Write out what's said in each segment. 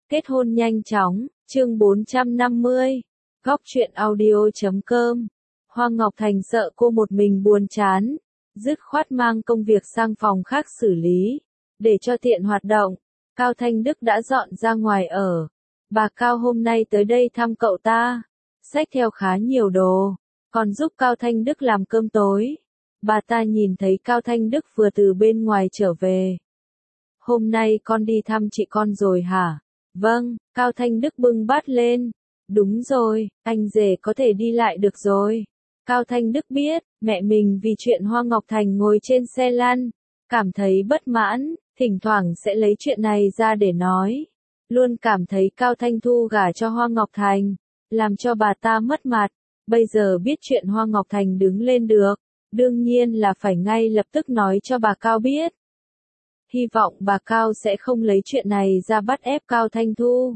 Kết hôn nhanh chóng, chương 450. Góc truyện audio.com. Hoa Ngọc Thành sợ cô một mình buồn chán, dứt khoát mang công việc sang phòng khác xử lý, để cho tiện hoạt động. Cao Thanh Đức đã dọn ra ngoài ở. Bà Cao hôm nay tới đây thăm cậu ta, xách theo khá nhiều đồ, còn giúp Cao Thanh Đức làm cơm tối. Bà ta nhìn thấy Cao Thanh Đức vừa từ bên ngoài trở về. Hôm nay con đi thăm chị con rồi hả? Vâng, Cao Thanh Đức bưng bát lên. Đúng rồi, anh rể có thể đi lại được rồi. Cao Thanh Đức biết, mẹ mình vì chuyện Hoa Ngọc Thành ngồi trên xe lăn, cảm thấy bất mãn, thỉnh thoảng sẽ lấy chuyện này ra để nói. Luôn cảm thấy Cao Thanh Thu gả cho Hoa Ngọc Thành, làm cho bà ta mất mặt. Bây giờ biết chuyện Hoa Ngọc Thành đứng lên được, đương nhiên là phải ngay lập tức nói cho bà Cao biết. Hy vọng bà Cao sẽ không lấy chuyện này ra bắt ép Cao Thanh Thu.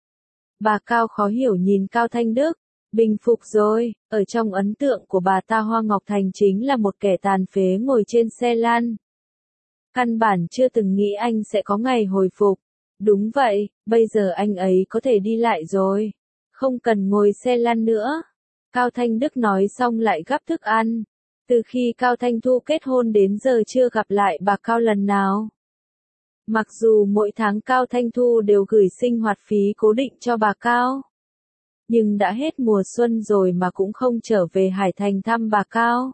Bà Cao khó hiểu nhìn Cao Thanh Đức, bình phục rồi, ở trong ấn tượng của bà ta Hoa Ngọc Thành chính là một kẻ tàn phế ngồi trên xe lăn. Căn bản chưa từng nghĩ anh sẽ có ngày hồi phục. Đúng vậy, bây giờ anh ấy có thể đi lại rồi, không cần ngồi xe lăn nữa. Cao Thanh Đức nói xong lại gắp thức ăn. Từ khi Cao Thanh Thu kết hôn đến giờ chưa gặp lại bà Cao lần nào. Mặc dù mỗi tháng Cao Thanh Thu đều gửi sinh hoạt phí cố định cho bà Cao, nhưng đã hết mùa xuân rồi mà cũng không trở về Hải Thành thăm bà Cao.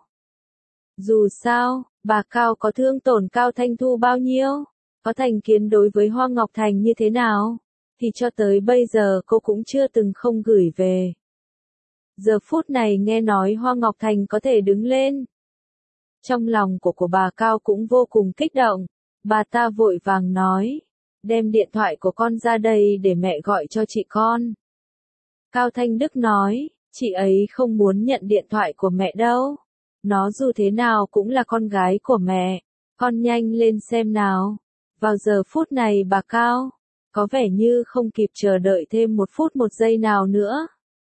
Dù sao, bà Cao có thương tổn Cao Thanh Thu bao nhiêu, có thành kiến đối với Hoa Ngọc Thành như thế nào, thì cho tới bây giờ cô cũng chưa từng không gửi về. Giờ phút này nghe nói Hoa Ngọc Thành có thể đứng lên, trong lòng của bà Cao cũng vô cùng kích động. Bà ta vội vàng nói, đem điện thoại của con ra đây để mẹ gọi cho chị con. Cao Thanh Đức nói, chị ấy không muốn nhận điện thoại của mẹ đâu. Nó dù thế nào cũng là con gái của mẹ, con nhanh lên xem nào. Vào giờ phút này bà Cao, có vẻ như không kịp chờ đợi thêm một phút một giây nào nữa.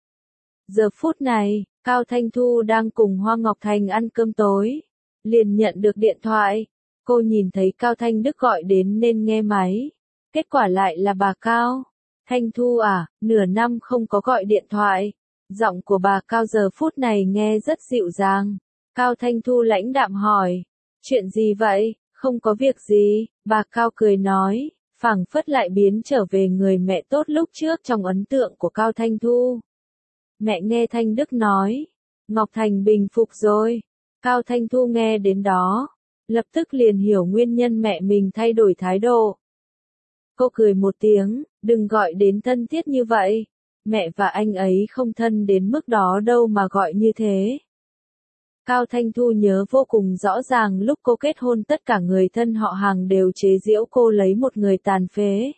Giờ phút này, Cao Thanh Thu đang cùng Hoa Ngọc Thành ăn cơm tối, liền nhận được điện thoại. Cô nhìn thấy Cao Thanh Đức gọi đến nên nghe máy. Kết quả lại là bà Cao. Thanh Thu à, nửa năm không có gọi điện thoại. Giọng của bà Cao giờ phút này nghe rất dịu dàng. Cao Thanh Thu lãnh đạm hỏi. Chuyện gì vậy? Không có việc gì, bà Cao cười nói, phảng phất lại biến trở về người mẹ tốt lúc trước trong ấn tượng của Cao Thanh Thu. Mẹ nghe Thanh Đức nói, Ngọc Thành bình phục rồi. Cao Thanh Thu nghe đến đó, lập tức liền hiểu nguyên nhân mẹ mình thay đổi thái độ. Cô cười một tiếng, đừng gọi đến thân thiết như vậy. Mẹ và anh ấy không thân đến mức đó đâu mà gọi như thế. Cao Thanh Thu nhớ vô cùng rõ ràng lúc cô kết hôn tất cả người thân họ hàng đều chế giễu cô lấy một người tàn phế.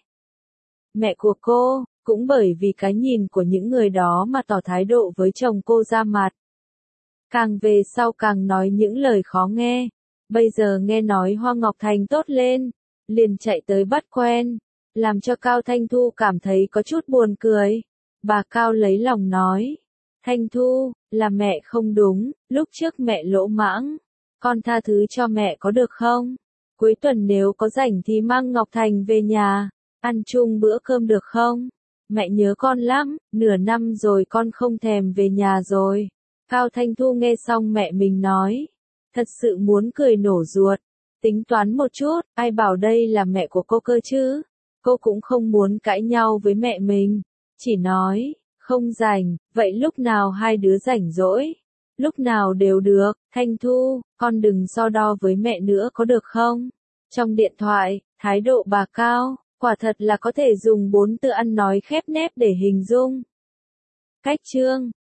Mẹ của cô, cũng bởi vì cái nhìn của những người đó mà tỏ thái độ với chồng cô ra mặt. Càng về sau càng nói những lời khó nghe. Bây giờ nghe nói Hoa Ngọc Thành tốt lên, liền chạy tới bắt quen, làm cho Cao Thanh Thu cảm thấy có chút buồn cười. Bà Cao lấy lòng nói, Thanh Thu, là mẹ không đúng, lúc trước mẹ lỗ mãng, con tha thứ cho mẹ có được không? Cuối tuần nếu có rảnh thì mang Ngọc Thành về nhà, ăn chung bữa cơm được không? Mẹ nhớ con lắm, nửa năm rồi con không thèm về nhà rồi. Cao Thanh Thu nghe xong mẹ mình nói, thật sự muốn cười nổ ruột. Tính toán một chút, ai bảo đây là mẹ của cô cơ chứ? Cô cũng không muốn cãi nhau với mẹ mình. Chỉ nói, không rảnh, vậy lúc nào hai đứa rảnh rỗi? Lúc nào đều được, Thanh Thu, con đừng so đo với mẹ nữa có được không? Trong điện thoại, thái độ bà Cao, quả thật là có thể dùng 4 từ ăn nói khép nép để hình dung. Cách chương